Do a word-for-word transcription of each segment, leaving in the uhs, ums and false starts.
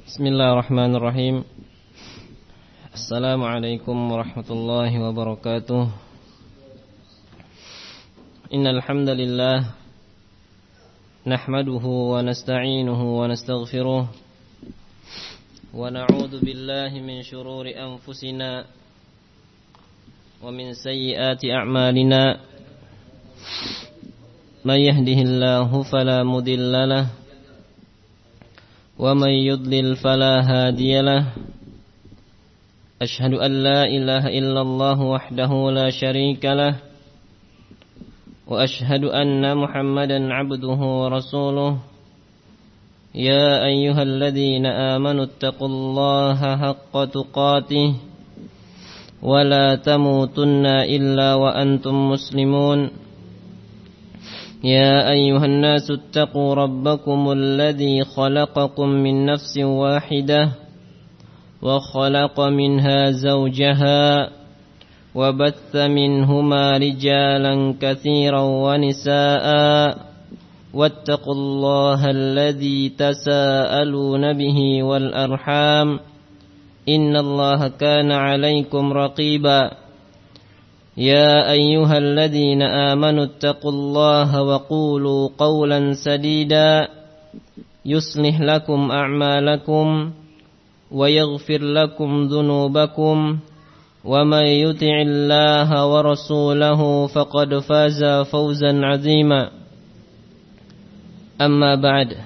Bismillahirrahmanirrahim. Assalamualaikum warahmatullahi wabarakatuh. Innal hamdalillah nahmaduhu wa nasta'inuhu wa nastaghfiruh wa na'udzu billahi min shururi anfusina wa min sayyiati a'malina. May yahdihillahu fala mudilla lahu ومن يضلل فلا هادي له أشهد أن لا إله إلا الله وحده لا شريك له وأشهد أن محمدا عبده ورسوله يا أيها الذين آمنوا اتقوا الله حق تقاته ولا تموتن إلا وأنتم مسلمون يا أيها الناس اتقوا ربكم الذي خلقكم من نفس واحدة وخلق منها زوجها وبث منهما رجالا كثيرا ونساء واتقوا الله الذي تساءلون به والأرحام إن الله كان عليكم رقيبا يا أيها الذين آمنوا اتقوا الله وقولوا قولا سديدا يصلح لكم أعمالكم ويغفر لكم ذنوبكم ومن يطع الله ورسوله فقد فاز فوزا عظيما أما بعد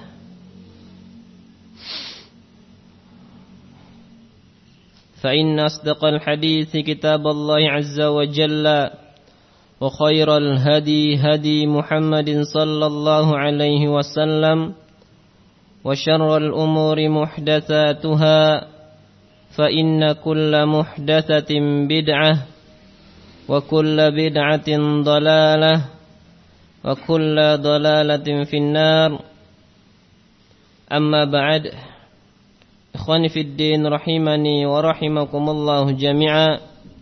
فإن أصدق الحديث كتاب الله عز وجل وخير الهدي هدي محمد صلى الله عليه وسلم وشر الأمور محدثاتها فإن كل محدثة بدعة وكل بدعة ضلالة وكل ضلالة في النار أما بعد Ikhwani fid din rahimani wa rahimakumullah jami'a.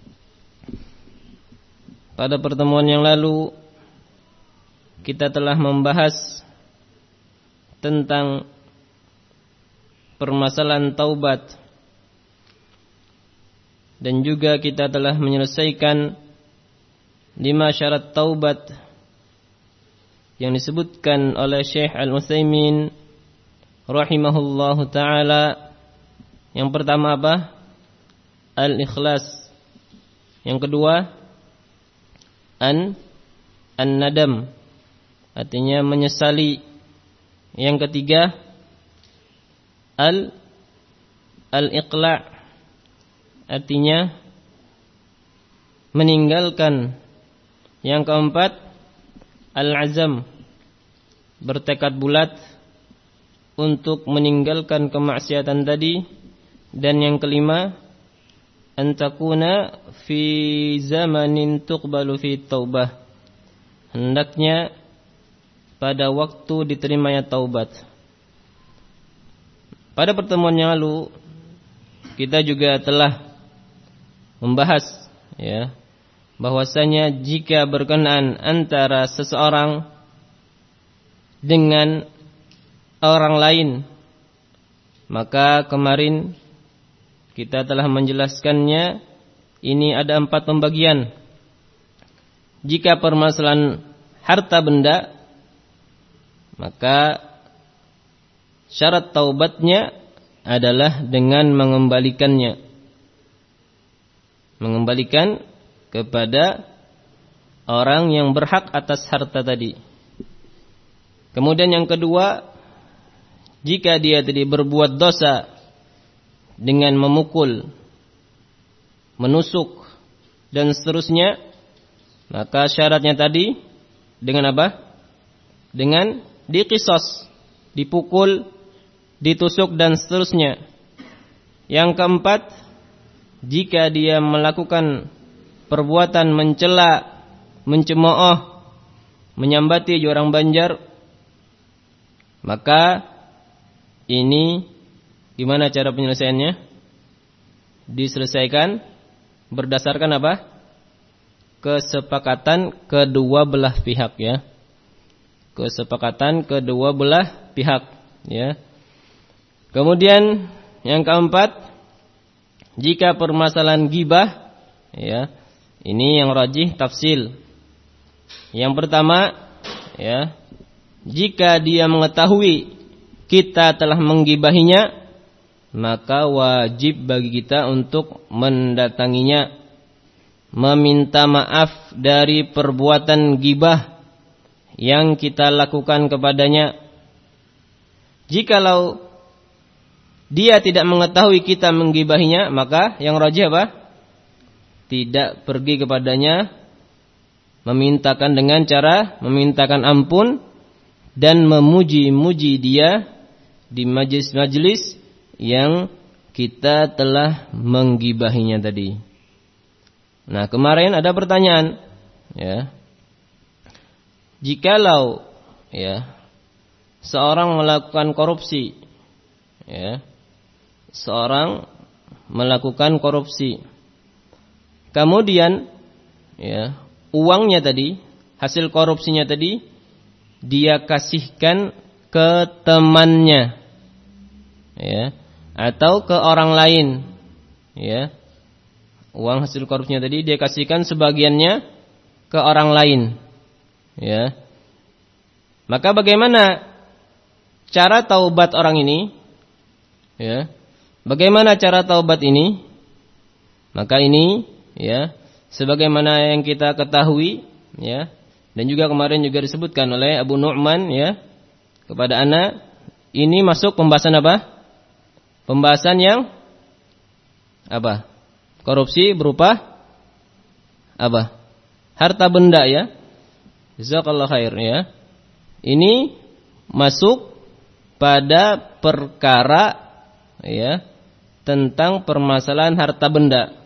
Pada pertemuan yang lalu kita telah membahas tentang permasalahan taubat dan juga kita telah menyelesaikan lima syarat taubat yang disebutkan oleh Syekh Al-Utsaimin rahimahullahu taala. Yang pertama apa? Al-ikhlas. Yang kedua an an-nadam, artinya menyesali. Yang ketiga al al-iqla', artinya meninggalkan. Yang keempat al-azam, bertekad bulat untuk meninggalkan kemaksiatan tadi. Dan yang kelima antakuna fi zamanin tuqbalu fi taubah, hendaknya pada waktu diterimanya taubat. Pada pertemuan yang lalu kita juga telah membahas ya bahwasanya jika berkenaan antara seseorang dengan orang lain, maka kemarin kita telah menjelaskannya. Ini ada empat pembagian. Jika permasalahan harta benda, maka syarat taubatnya adalah dengan mengembalikannya, mengembalikan kepada orang yang berhak atas harta tadi. Kemudian yang kedua, jika dia tadi berbuat dosa dengan memukul, menusuk dan seterusnya, maka syaratnya tadi dengan apa? Dengan diqisas, dipukul, ditusuk dan seterusnya. Yang keempat, jika dia melakukan perbuatan mencela, mencemooh, menyambati orang Banjar, maka ini gimana cara penyelesaiannya? Diselesaikan berdasarkan apa? Kesepakatan kedua belah pihak ya. Kesepakatan kedua belah pihak ya. Kemudian yang keempat, jika permasalahan ghibah, ya, ini yang rajih tafsil. Yang pertama, ya, jika dia mengetahui kita telah menggibahinya, maka wajib bagi kita untuk mendatanginya, meminta maaf dari perbuatan ghibah yang kita lakukan kepadanya. Jikalau dia tidak mengetahui kita menggibahinya, maka yang rajih apa? Tidak pergi kepadanya, memintakan dengan cara memintakan ampun dan memuji-muji dia di majelis-majelis yang kita telah menggibahinya tadi. Nah, kemarin ada pertanyaan, ya. Jikalau, ya, seorang melakukan korupsi, ya, seorang melakukan korupsi, kemudian, ya, uangnya tadi, hasil korupsinya tadi, dia kasihkan ke temannya, ya, atau ke orang lain, ya, uang hasil korupsinya tadi dia kasihkan sebagiannya ke orang lain, ya, maka bagaimana cara taubat orang ini, ya, bagaimana cara taubat ini? Maka ini, ya, sebagaimana yang kita ketahui, ya, dan juga kemarin juga disebutkan oleh Abu Nu'man, ya, kepada ana, ini masuk pembahasan apa? Pembahasan yang apa? Korupsi berupa apa? Harta benda, ya. Jazakallahu khair, ya. Ini masuk pada perkara, ya, tentang permasalahan harta benda.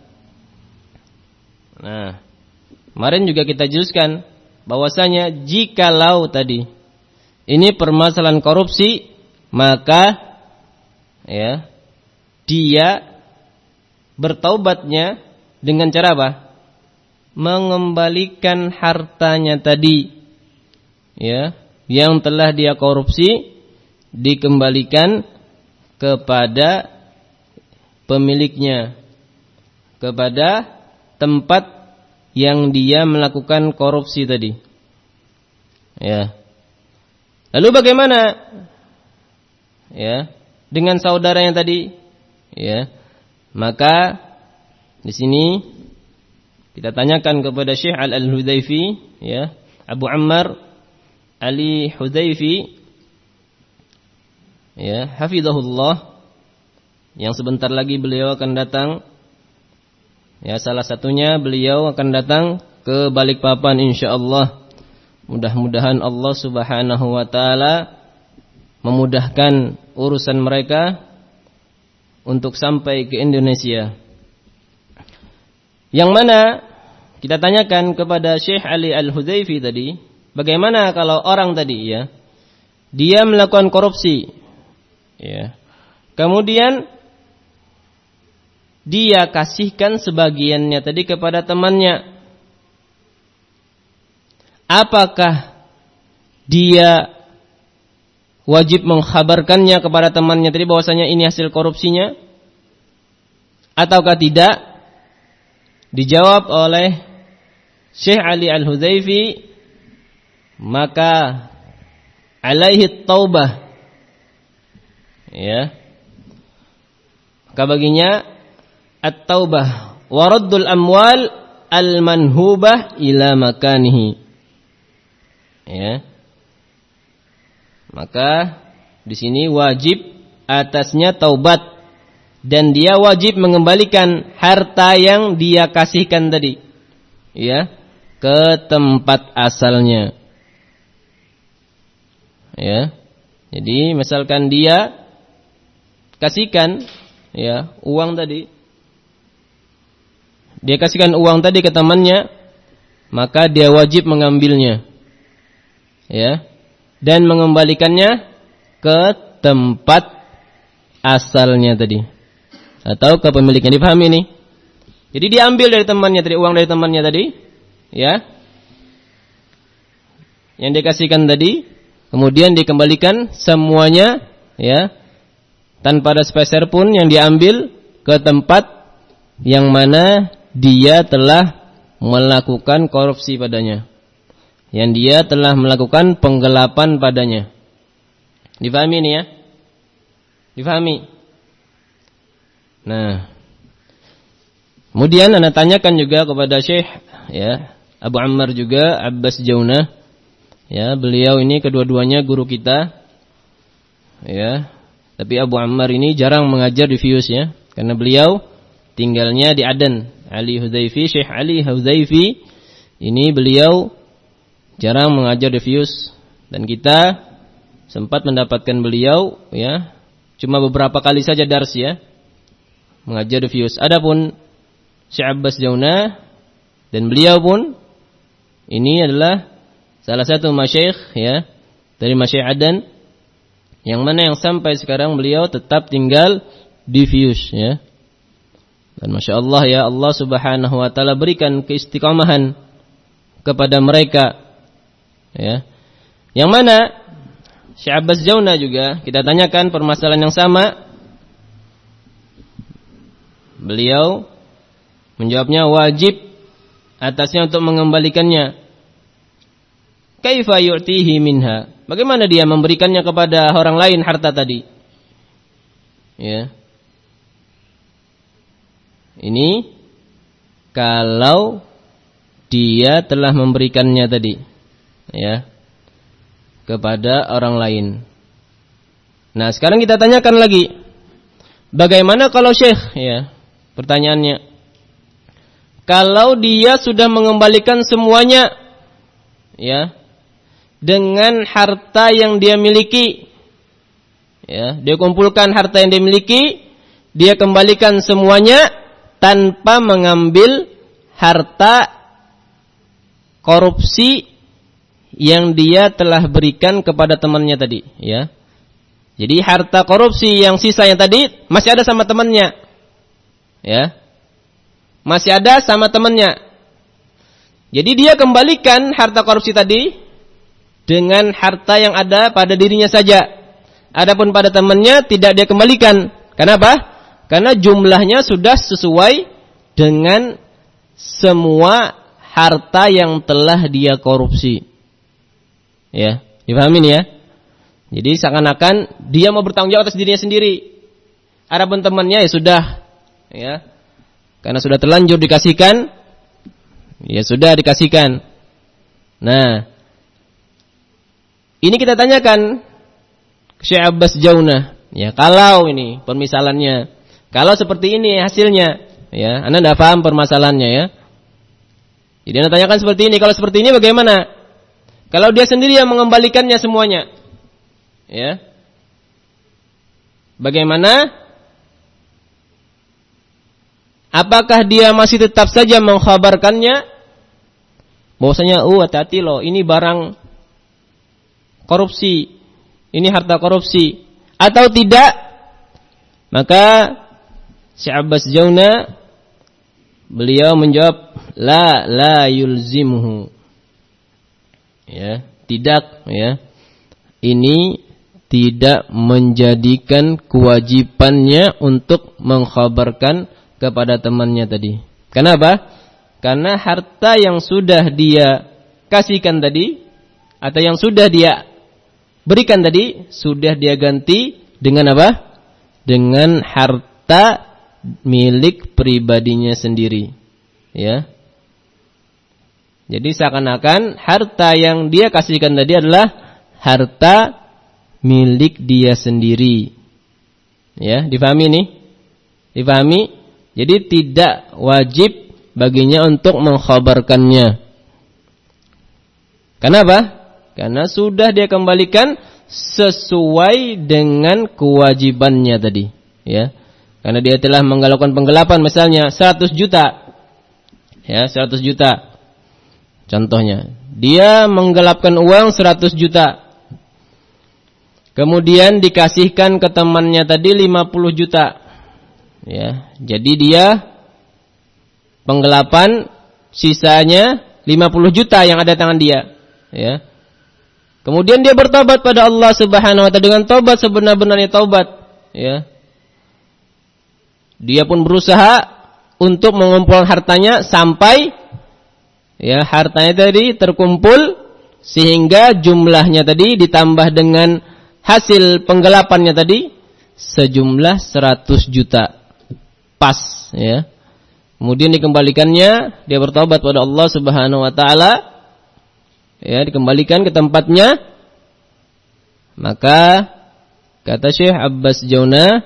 Nah, kemarin juga kita jelaskan bahwasanya jikalau tadi ini permasalahan korupsi, maka, ya, dia bertaubatnya dengan cara apa? Mengembalikan hartanya tadi, ya, yang telah dia korupsi, dikembalikan kepada pemiliknya, kepada tempat yang dia melakukan korupsi tadi, ya. Lalu bagaimana, ya, dengan saudaranya tadi, ya? Maka di sini kita tanyakan kepada Syekh Al-Hudzaify, ya, Abu Ammar Ali Hudzaify, ya, hafizahullah, yang sebentar lagi beliau akan datang, ya, salah satunya beliau akan datang ke Balikpapan insyaallah. Mudah-mudahan Allah Subhanahu wa taala memudahkan urusan mereka untuk sampai ke Indonesia. Yang mana kita tanyakan kepada Syekh Ali Al-Hudzaify tadi, bagaimana kalau orang tadi, ya, dia melakukan korupsi, ya, kemudian dia kasihkan sebagiannya tadi kepada temannya, apakah dia wajib mengkhabarkannya kepada temannya tadi bahwasanya ini hasil korupsinya, ataukah tidak? Dijawab oleh Syekh Ali Al-Hudzaify, maka alaihi taubah, ya, maka baginya at-taubah wa raddul amwal al-manhubah ila makanihi, ya. Maka di sini wajib atasnya taubat dan dia wajib mengembalikan harta yang dia kasihkan tadi, ya, ke tempat asalnya, ya. Jadi misalkan dia kasihkan, ya, uang tadi, dia kasihkan uang tadi ke temannya, maka dia wajib mengambilnya, ya, dan mengembalikannya ke tempat asalnya tadi, atau ke pemiliknya. Dipahami ini? Jadi diambil dari temannya tadi, uang dari temannya tadi, ya, yang dikasihkan tadi, kemudian dikembalikan semuanya, ya, tanpa ada sepeser pun yang diambil ke tempat yang mana dia telah melakukan korupsi padanya, yang dia telah melakukan penggelapan padanya. Difahami ini ya? Difahami? Nah, kemudian Anda tanyakan juga kepada Syekh ya, Abu Ammar juga Abbas Jaunah. Ya, beliau ini kedua-duanya guru kita. Ya. Tapi Abu Ammar ini jarang mengajar di Fiyus ya, karena beliau tinggalnya di Aden. Ali Huzaifi, Syekh Ali Huzaifi ini beliau jarang mengajar di Fiyus, dan kita sempat mendapatkan beliau ya, cuma beberapa kali saja dars ya, mengajar di Fiyus. Adapun Syekh Abbas Jaunah, dan beliau pun ini adalah salah satu masyayikh ya dari masyayikh Aden, yang mana yang sampai sekarang beliau tetap tinggal di Fiyus ya. Dan Masya Allah ya, Allah subhanahu wa ta'ala berikan keistiqomahan kepada mereka ya. Yang mana Syekh Abbas Jaunah juga kita tanyakan permasalahan yang sama, beliau menjawabnya wajib atasnya untuk mengembalikannya. Kaifa yu'tihi minha? Bagaimana dia memberikannya kepada orang lain harta tadi? Ya. Ini kalau dia telah memberikannya tadi ya kepada orang lain. Nah, sekarang kita tanyakan lagi, bagaimana kalau Syekh ya? Pertanyaannya, kalau dia sudah mengembalikan semuanya ya dengan harta yang dia miliki ya, dia kumpulkan harta yang dia miliki, dia kembalikan semuanya tanpa mengambil harta korupsi yang dia telah berikan kepada temannya tadi ya. Jadi harta korupsi yang sisanya tadi masih ada sama temannya ya, masih ada sama temannya. Jadi dia kembalikan harta korupsi tadi dengan harta yang ada pada dirinya saja. Adapun pada temannya tidak dia kembalikan. Kenapa? Karena jumlahnya sudah sesuai dengan semua harta yang telah dia korupsi. Ya, dipahami ya? Jadi seakan-akan dia mau bertanggung jawab atas dirinya sendiri. Adapun temannya ya sudah ya. Karena sudah terlanjur dikasihkan, ya sudah dikasihkan. Nah, ini kita tanyakan ke Syekh Abbas Jaunah. Ya, kalau ini permisalannya, kalau seperti ini hasilnya, ya, Anda tidak paham permasalahannya ya. Jadi Anda tanyakan seperti ini, kalau seperti ini bagaimana? Kalau dia sendiri yang mengembalikannya semuanya, ya, bagaimana? Apakah dia masih tetap saja mengkhabarkannya bahwasanya, oh hati-hati loh, ini barang korupsi, ini harta korupsi, atau tidak? Maka Syekh Abbas Jaunah beliau menjawab, la la yulzimuhu. Ya, tidak ya. Ini tidak menjadikan kewajibannya untuk mengkhabarkan kepada temannya tadi. Kenapa? Karena harta yang sudah dia kasihkan tadi atau yang sudah dia berikan tadi sudah dia ganti dengan apa? Dengan harta milik pribadinya sendiri. Ya. Jadi seakan-akan harta yang dia kasihkan tadi adalah harta milik dia sendiri. Ya, difahami nih? Difahami? Jadi tidak wajib baginya untuk mengkhabarkannya. Kenapa? Karena sudah dia kembalikan sesuai dengan kewajibannya tadi, ya. Karena dia telah melakukan penggelapan misalnya seratus juta. Ya, seratus juta. Contohnya, dia menggelapkan uang seratus juta. Kemudian dikasihkan ke temannya tadi lima puluh juta. Ya, jadi dia penggelapan sisanya lima puluh juta yang ada di tangan dia, ya. Kemudian dia bertobat pada Allah Subhanahu wa taala dengan tobat sebenar-benarnya tobat, ya. dia pun berusaha untuk mengumpulkan hartanya sampai ya hartanya tadi terkumpul sehingga jumlahnya tadi ditambah dengan hasil penggelapannya tadi sejumlah seratus juta. Pas ya. Kemudian dikembalikannya, dia bertobat pada Allah Subhanahu wa taala. Ya, dikembalikan ke tempatnya. Maka kata Syekh Abbas Jauna,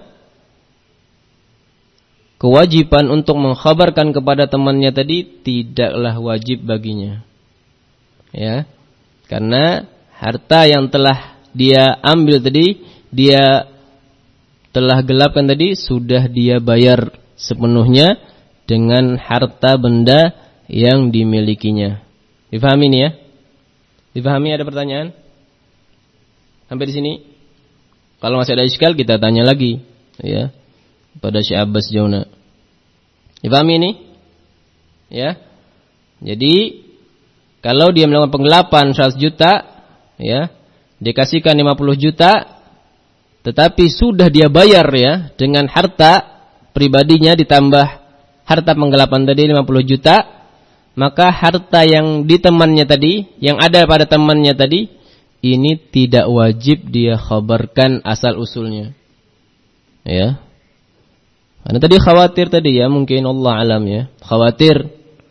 kewajiban untuk mengkhabarkan kepada temannya tadi tidaklah wajib baginya. Ya. Karena harta yang telah dia ambil tadi, dia telah gelapkan tadi, sudah dia bayar sepenuhnya dengan harta benda yang dimilikinya. Difahami ini ya? Difahami, ada pertanyaan? Sampai di sini? Kalau masih ada iskal kita tanya lagi ya pada Syekh Abbas Jauna. Difahami ini? Ya. Jadi kalau dia melakukan penggelapan seratus juta ya, dikasihkan lima puluh juta tetapi sudah dia bayar ya dengan harta pribadinya ditambah harta penggelapan tadi lima puluh juta, maka harta yang di temannya tadi, yang ada pada temannya tadi, ini tidak wajib dia khabarkan asal usulnya. Ya. Karena tadi khawatir tadi ya, mungkin Allah alam ya, khawatir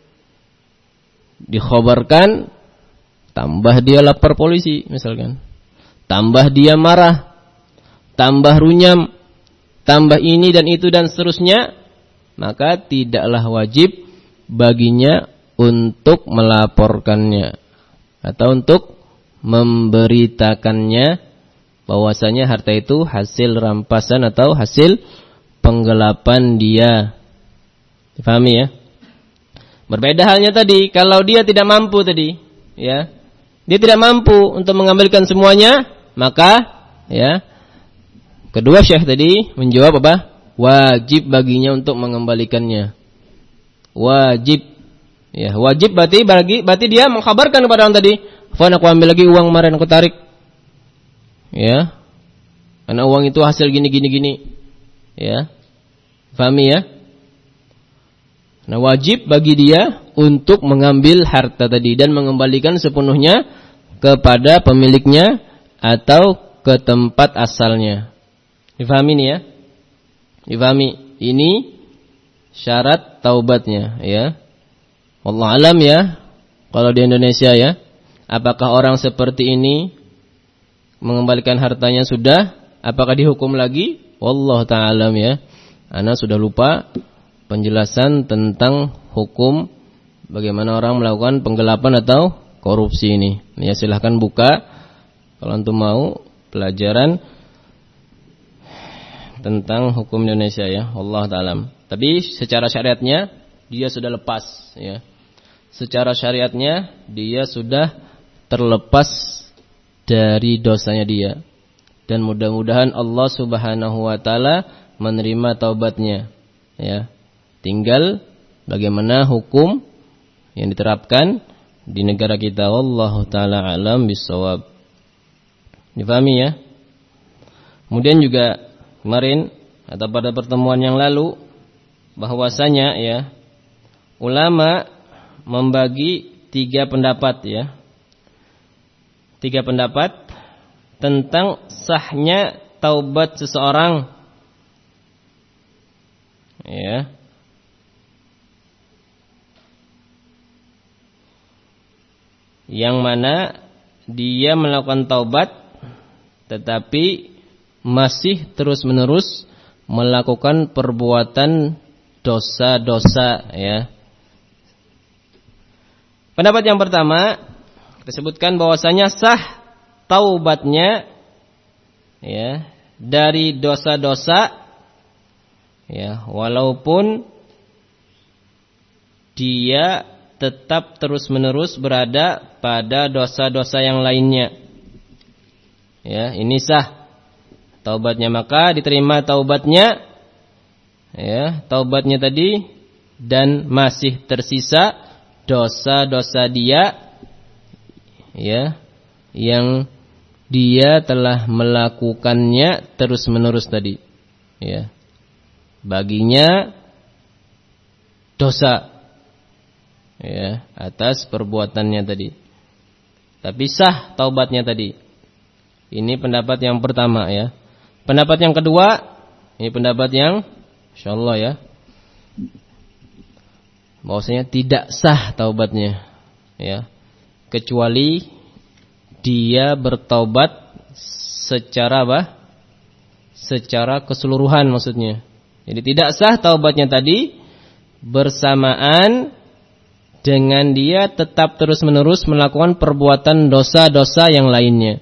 dikhabarkan tambah dia lapor polisi misalkan. Tambah dia marah, tambah runyam, tambah ini dan itu dan seterusnya, maka tidaklah wajib baginya untuk melaporkannya atau untuk memberitakannya bahwasanya harta itu hasil rampasan atau hasil penggelapan dia. Dipahami ya? Berbeda halnya tadi, kalau dia tidak mampu tadi, ya. Dia tidak mampu untuk mengambilkan semuanya, maka ya kedua syekh tadi menjawab apa? Wajib baginya untuk mengembalikannya. Wajib. Ya, wajib berarti bagi berarti dia mengkhabarkan kepada orang tadi, "Fan, aku ambil lagi uang kemarin aku tarik." Ya. Karena uang itu hasil gini gini gini. Ya. Pahami ya? Nah, wajib bagi dia untuk mengambil harta tadi dan mengembalikan sepenuhnya kepada pemiliknya atau ke tempat asalnya. Difahami nih ya? Difahami, ini syarat taubatnya ya. Wallahu alam ya. Kalau di Indonesia ya, apakah orang seperti ini mengembalikan hartanya sudah? Apakah dihukum lagi? Wallahu ta'ala alam ya. Ana sudah lupa penjelasan tentang hukum bagaimana orang melakukan penggelapan atau korupsi ini. Ya, silahkan buka kalau antum mau pelajaran tentang hukum Indonesia ya, Allah ta'ala. Tapi secara syariatnya dia sudah lepas ya. Secara syariatnya dia sudah terlepas dari dosanya dia. Dan mudah-mudahan Allah Subhanahu wa taala menerima taubatnya ya. Tinggal bagaimana hukum yang diterapkan di negara kita, wallahu taala alam bisawab. Difahami ya? Kemudian juga kemarin atau pada pertemuan yang lalu bahwasanya ya ulama membagi tiga pendapat ya. Tiga pendapat tentang sahnya taubat seseorang. Ya. Yang mana dia melakukan taubat tetapi masih terus-menerus melakukan perbuatan dosa-dosa ya. Pendapat yang pertama disebutkan bahwasanya sah taubatnya ya dari dosa-dosa ya, walaupun dia tetap terus-menerus berada pada dosa-dosa yang lainnya. Ya, ini sah taubatnya, maka diterima taubatnya ya, taubatnya tadi dan masih tersisa dosa-dosa dia ya yang dia telah melakukannya terus-menerus tadi ya. baginya dosa, ya, atas perbuatannya tadi. Tapi sah taubatnya tadi. Ini pendapat yang pertama, ya. Pendapat yang kedua, ini pendapat yang insyaallah, ya, bahwasanya tidak sah taubatnya, ya, kecuali dia bertaubat secara apa? Secara keseluruhan maksudnya. Jadi tidak sah taubatnya tadi bersamaan dengan dia tetap terus-menerus melakukan perbuatan dosa-dosa yang lainnya.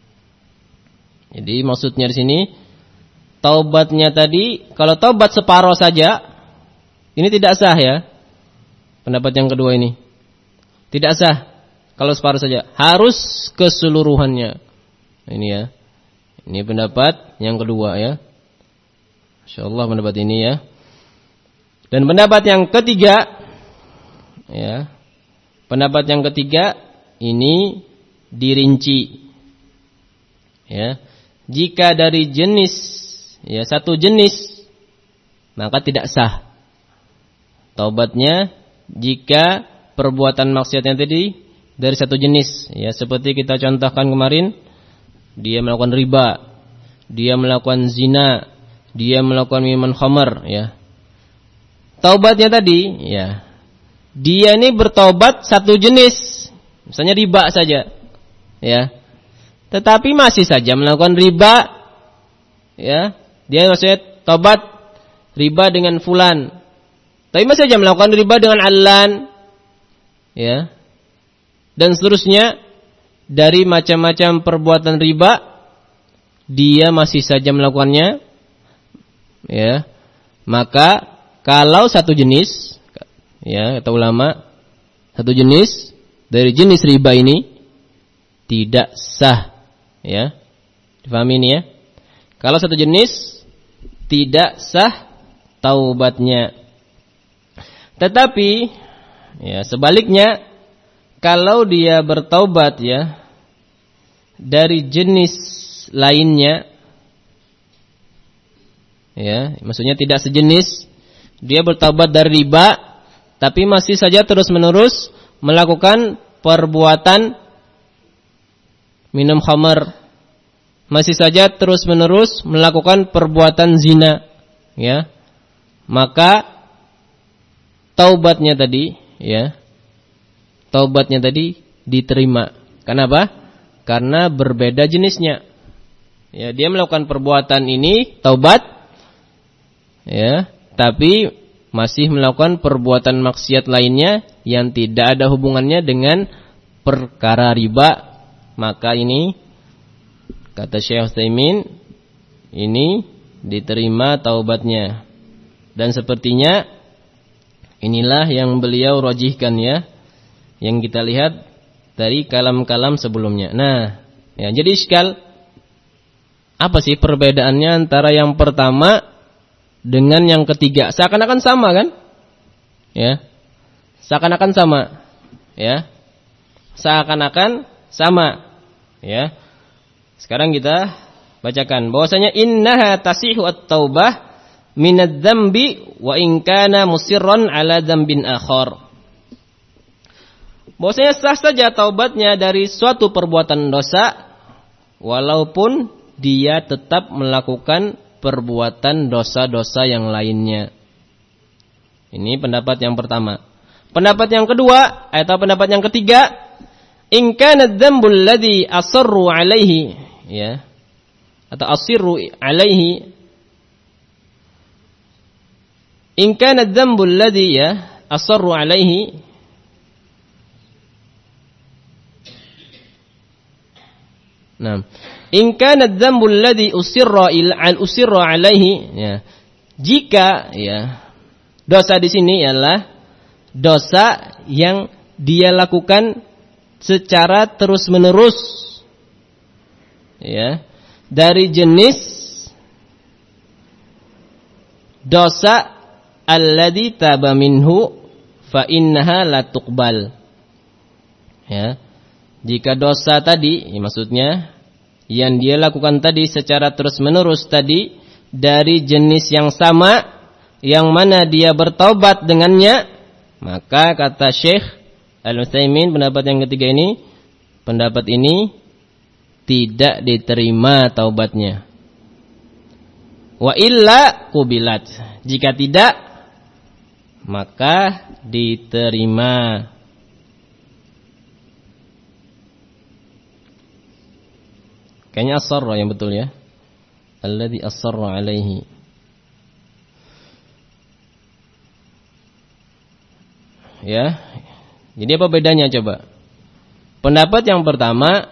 Jadi maksudnya di sini taubatnya tadi, kalau taubat separuh saja ini tidak sah, ya. Pendapat yang kedua ini tidak sah kalau separuh saja, harus keseluruhannya. Ini, ya. Ini pendapat yang kedua, ya. Insyaallah pendapat ini, ya. Dan pendapat yang ketiga, ya. Pendapat yang ketiga ini dirinci, ya. Jika dari jenis, ya, satu jenis, maka tidak sah taubatnya jika perbuatan maksiatnya tadi dari satu jenis, ya, seperti kita contohkan kemarin, dia melakukan riba, dia melakukan zina, dia melakukan minuman khamar, ya. Taubatnya tadi, ya, dia ini bertaubat satu jenis, misalnya riba saja, ya. Tetapi masih saja melakukan riba, ya. Dia maksudnya taubat riba dengan fulan, tapi masih saja melakukan riba dengan Allan, ya, dan seterusnya dari macam-macam perbuatan riba, dia masih saja melakukannya, ya. Maka kalau satu jenis, ya, kata ulama, satu jenis dari jenis riba ini tidak sah, ya. Difahami ini, ya. Kalau satu jenis tidak sah taubatnya. Tetapi, ya, sebaliknya, kalau dia bertaubat, ya, dari jenis lainnya, ya, maksudnya tidak sejenis, dia bertaubat dari riba, tapi masih saja terus-menerus melakukan perbuatan minum khamar, masih saja terus-menerus melakukan perbuatan zina, ya, maka taubatnya tadi, ya, taubatnya tadi diterima. Kenapa? Karena berbeda jenisnya. Ya, dia melakukan perbuatan ini taubat, ya, tapi masih melakukan perbuatan maksiat lainnya yang tidak ada hubungannya dengan perkara riba. Maka ini, kata Syekh Utsaimin, ini diterima taubatnya. Dan sepertinya inilah yang beliau rajihkan, ya, yang kita lihat dari kalam-kalam sebelumnya. Nah, ya, jadi iskal, apa sih perbedaannya antara yang pertama dengan yang ketiga? Seakan-akan sama, kan? Ya, seakan-akan sama, ya, seakan-akan sama, ya. Sekarang kita bacakan bahwasanya innaha tasihu at-taubah minadz-dzambi wa in kana musirran ala dzambin akhar. Bahwasanya sah saja taubatnya dari suatu perbuatan dosa walaupun dia tetap melakukan perbuatan dosa-dosa yang lainnya. Ini pendapat yang pertama. Pendapat yang kedua atau pendapat yang ketiga, in kana dzambul ladzi asarru alaihi, ya, atau asirru alaihi, in kana dzambul ladzi, ya, asarru alaihi, nah, in kana dzambul ladzi usirra al usirra alaihi, ya, jika, ya, dosa di sini ialah dosa yang dia lakukan secara terus-menerus, ya, dari jenis dosa alladzi taba minhu fa innaha la tuqbal, ya. Jika dosa tadi, ya, maksudnya yang dia lakukan tadi secara terus-menerus tadi dari jenis yang sama, yang mana dia bertaubat dengannya, maka kata Syekh Al-Utsaimin pendapat yang ketiga ini, pendapat ini tidak diterima taubatnya. Wa illa kubilat. Jika tidak, maka diterima. Kayaknya asarra yang betul ya. Alladzi asarra alaihi. Ya. Jadi apa bedanya coba? Pendapat yang pertama,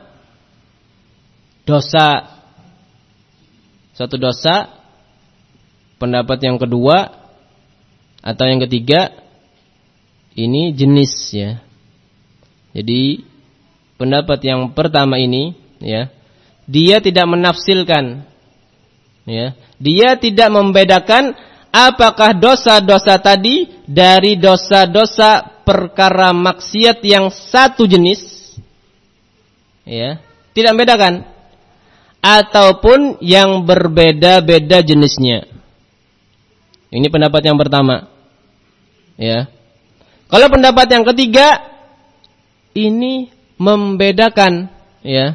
dosa, satu dosa. Pendapat yang kedua atau yang ketiga, ini jenis ya. Jadi pendapat yang pertama ini ya, dia tidak menafsilkan ya. Dia tidak membedakan apakah dosa-dosa tadi dari dosa-dosa perkara maksiat yang satu jenis ya, tidak membedakan, ataupun yang berbeda-beda jenisnya. Ini pendapat yang pertama ya. Kalau pendapat yang ketiga, ini membedakan ya.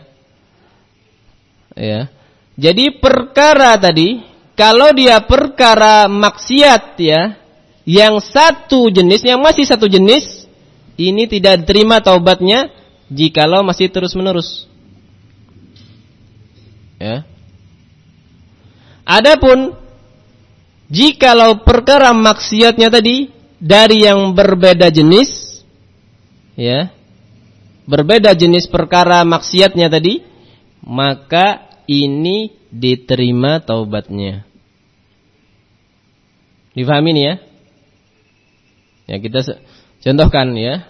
Ya. Jadi perkara tadi, kalau dia perkara maksiat ya, yang satu jenis, yang masih satu jenis, ini tidak diterima taubatnya jikalau masih terus-menerus. Ya. Adapun jikalau perkara maksiatnya tadi dari yang berbeda jenis, ya, berbeda jenis perkara maksiatnya tadi, maka ini diterima taubatnya. Difahami nih ya? Ya kita contohkan ya.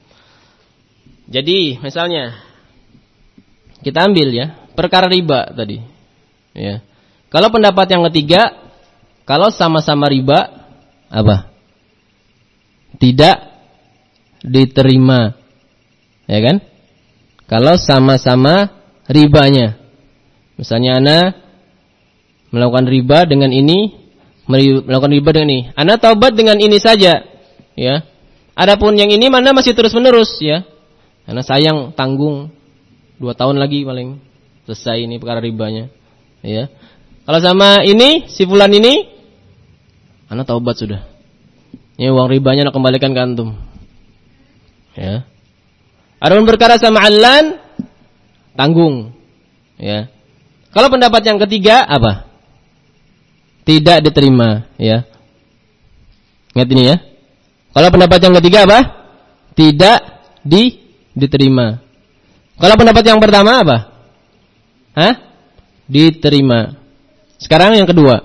Jadi misalnya kita ambil ya perkara riba tadi. Ya. Kalau pendapat yang ketiga, kalau sama-sama riba apa? Tidak diterima. Ya kan? Kalau sama-sama ribanya. Misalnya ana melakukan riba dengan ini, melakukan riba dengan ini. Ana taubat dengan ini saja, ya. Adapun yang ini mana masih terus-menerus, ya. Ana sayang tanggung dua tahun lagi paling selesai ini perkara ribanya, ya. Kalau sama ini, si fulan ini, ana taubat sudah. Ini uang ribanya ana kembalikan ke antum. Ya. Adapun perkara sama Allan, tanggung, ya. Kalau pendapat yang ketiga apa? Tidak diterima, ya. Ingat ini ya. Kalau pendapat yang ketiga apa? Tidak di diterima. Kalau pendapat yang pertama apa? Hah? Diterima. Sekarang yang kedua.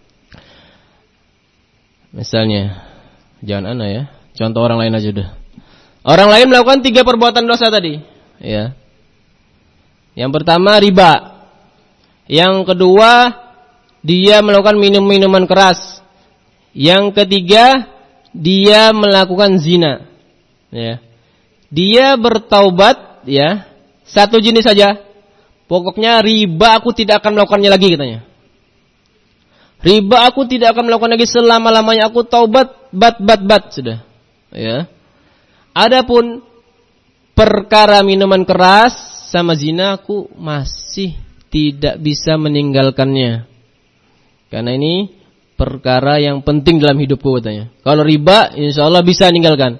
Misalnya, jangan ana ya. Contoh orang lain aja udah. Orang lain melakukan tiga perbuatan dosa tadi, ya. Yang pertama riba. Yang kedua, dia melakukan minum-minuman keras. Yang ketiga, dia melakukan zina. Ya. Dia bertaubat, ya, satu jenis saja. Pokoknya riba aku tidak akan melakukannya lagi katanya. Riba aku tidak akan melakukan lagi selama-lamanya. Aku taubat, bat, bat, bat sudah. Ya. Adapun perkara minuman keras sama zina aku masih tidak bisa meninggalkannya. Karena ini perkara yang penting dalam hidupku katanya. Kalau riba insya Allah bisa meninggalkan.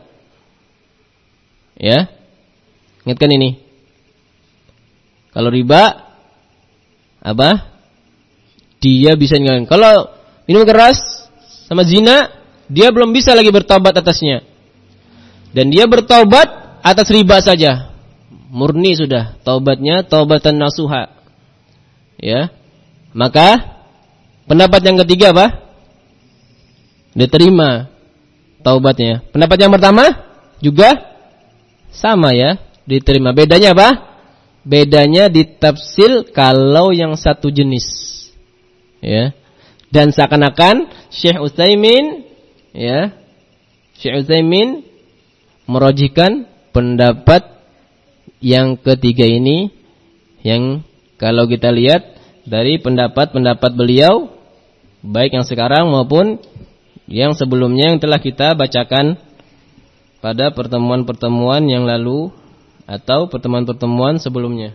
Ya. Ingatkan ini. Kalau riba apa? Dia bisa meninggalkan. Kalau minum keras sama zina, dia belum bisa lagi bertaubat atasnya. Dan dia bertaubat atas riba saja. Murni sudah taubatnya taubatan nasuha. Ya, maka pendapat yang ketiga apa? Diterima taubatnya. Pendapat yang pertama juga sama ya, diterima. Bedanya apa? Bedanya ditafsil kalau yang satu jenis. Ya. Dan seakan-akan Syekh Utsaimin ya, Syekh Utsaimin merojihkan pendapat yang ketiga ini, yang kalau kita lihat dari pendapat-pendapat beliau, baik yang sekarang maupun yang sebelumnya yang telah kita bacakan pada pertemuan-pertemuan yang lalu atau pertemuan-pertemuan sebelumnya.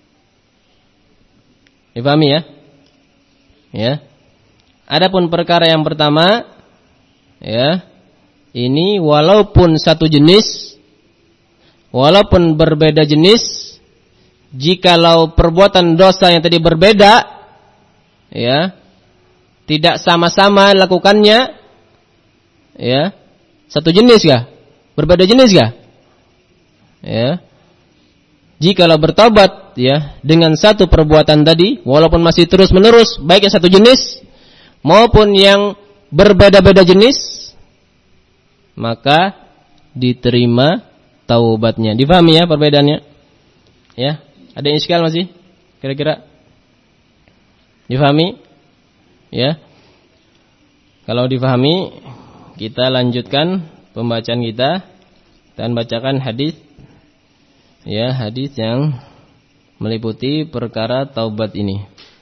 Dipahami ya? Ya. Adapun perkara yang pertama, ya, ini walaupun satu jenis, walaupun berbeda jenis, jikalau perbuatan dosa yang tadi berbeda, ya, tidak sama-sama lakukannya, ya, satu jenis kah? Berbeda jenis kah? Ya. Jikalau bertobat, ya, dengan satu perbuatan tadi, walaupun masih terus menerus, baik yang satu jenis maupun yang berbeda-beda jenis, maka diterima taubatnya. Difahami ya perbedaannya? Ya, ada yang iskal masih? Kira-kira? Difahami? Ya. Kalau difahami, kita lanjutkan pembacaan kita dan bacakan hadis, ya, hadis yang meliputi perkara taubat ini.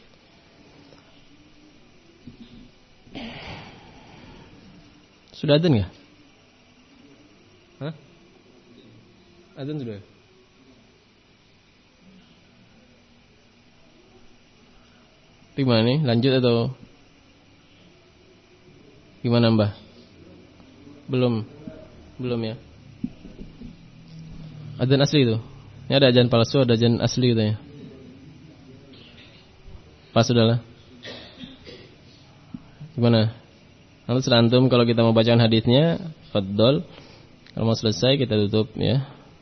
Sudah adzan enggak? Hah? Adzan sudah? Gimana nih? Lanjut atau gimana, Mbah? Belum. Belum ya. Adzan asli itu. Ini ada adzan palsu, ada adzan asli gitu ya. Pas sudahlah. Gimana? Nanti serantum kalau kita mau bacaan hadisnya, fadhol. Kalau mau selesai kita tutup ya.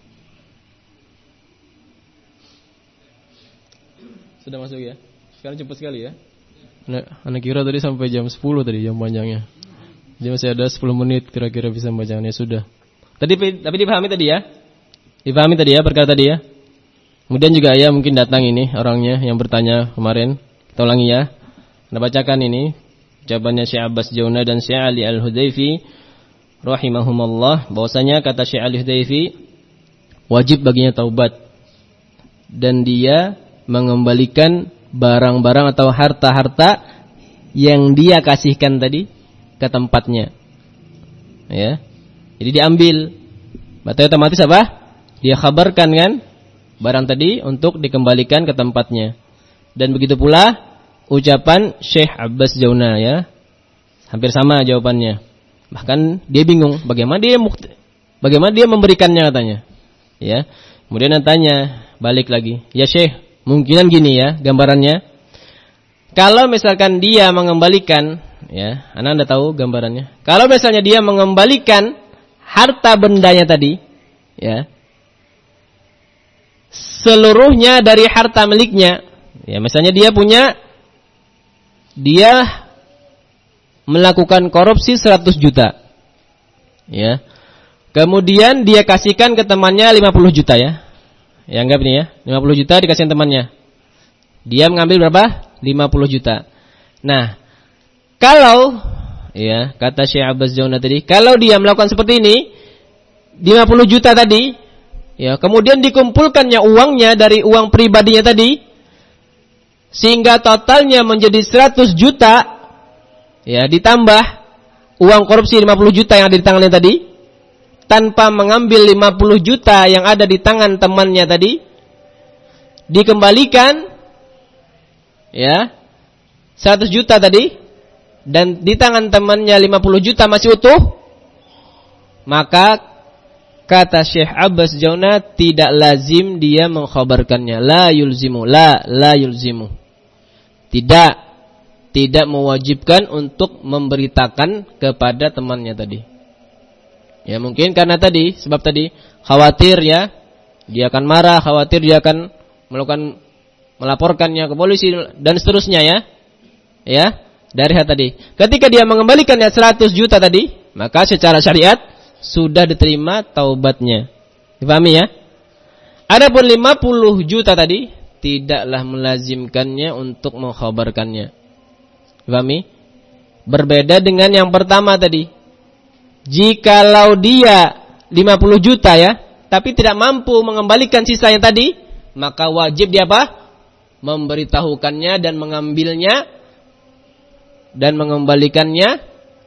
Sudah masuk ya? Sekarang cepat sekali ya. Anak, anak kira tadi sampai jam sepuluh tadi jam panjangnya. Jadi masih ada sepuluh menit kira-kira bisa membacaannya. Sudah. Tadi tapi dipahami tadi ya? Dipahami tadi ya perkara tadi ya? Kemudian juga ya mungkin datang ini orangnya yang bertanya kemarin. Kita ulangi ya. Anda bacakan ini jawabannya Syekh Abbas Jauna dan Syekh Ali Al-Hudaifi rahimahumullah, bahwasanya kata Syekh Ali Al-Hudaifi wajib baginya taubat dan dia mengembalikan barang-barang atau harta-harta yang dia kasihkan tadi ke tempatnya. Ya. Jadi diambil. Berarti otomatis apa? Dia khabarkan kan barang tadi untuk dikembalikan ke tempatnya. Dan begitu pula ucapan Syekh Abbas Jauna ya. Hampir sama jawabannya. Bahkan dia bingung bagaimana dia bagaimana dia memberikannya katanya. Ya. Kemudian dia tanya balik lagi. Ya Syekh, mungkinan gini ya gambarannya. Kalau misalkan dia mengembalikan, ya, Anda Anda tahu gambarannya. Kalau misalnya dia mengembalikan harta bendanya tadi, ya, seluruhnya dari harta miliknya, ya, misalnya dia punya, dia melakukan korupsi seratus juta, ya, kemudian dia kasihkan ke temannya lima puluh juta ya, ya anggap ini ya, lima puluh juta dikasihkan temannya, dia mengambil berapa? lima puluh juta. Nah, kalau ya kata Syekh Abbas Jauna tadi, kalau dia melakukan seperti ini lima puluh juta tadi, ya, kemudian dikumpulkannya uangnya dari uang pribadinya tadi sehingga totalnya menjadi seratus juta, ya, ditambah uang korupsi lima puluh juta yang ada di tangannya tadi tanpa mengambil lima puluh juta yang ada di tangan temannya tadi, dikembalikan ya seratus juta tadi dan di tangan temannya lima puluh juta masih utuh, maka kata Syekh Abbas Jauna tidak lazim dia mengkhabarkannya. La yulzimu, la la yulzimu. Tidak tidak mewajibkan untuk memberitakan kepada temannya tadi. Ya mungkin karena tadi sebab tadi khawatir ya dia akan marah, khawatir dia akan melakukan melaporkannya ke polisi dan seterusnya ya. Ya, dari hal tadi. Ketika dia mengembalikannya seratus juta tadi, maka secara syariat sudah diterima taubatnya. Dipahami ya? Adapun lima puluh juta tadi tidaklah melazimkannya untuk mengkhabarkannya. Dipahami? Berbeda dengan yang pertama tadi. Jikalau dia lima puluh juta ya, tapi tidak mampu mengembalikan sisanya tadi, maka wajib dia apa? Memberitahukannya dan mengambilnya dan mengembalikannya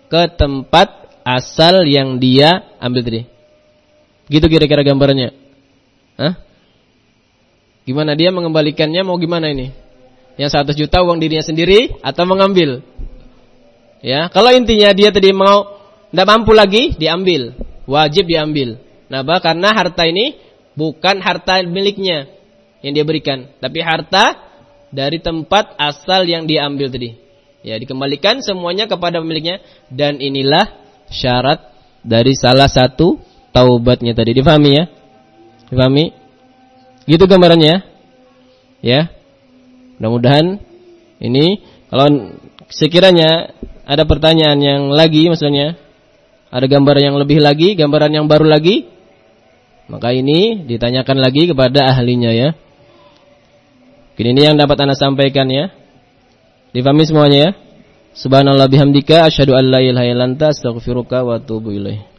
ke tempat asal yang dia ambil tadi. Gitu kira-kira gambarannya. Hah? Gimana dia mengembalikannya, mau gimana ini? Yang seratus juta uang dirinya sendiri atau mengambil? Ya, kalau intinya dia tadi mau tidak mampu lagi, diambil. Wajib diambil. Nah, karena harta ini bukan harta miliknya yang dia berikan, tapi harta dari tempat asal yang dia ambil tadi. Ya, dikembalikan semuanya kepada pemiliknya, dan inilah syarat dari salah satu taubatnya tadi. Difahami ya? Difahami? Gitu gambarannya. Ya. Mudah-mudahan ini, kalau sekiranya ada pertanyaan yang lagi, maksudnya ada gambaran yang lebih lagi, gambaran yang baru lagi, maka ini ditanyakan lagi kepada ahlinya ya. Mungkin ini yang dapat Anda sampaikan ya. Difahami semuanya ya. Subhanallah bihamdika asyhadu an la ilaha illa anta astaghfiruka wa atubu ilaik.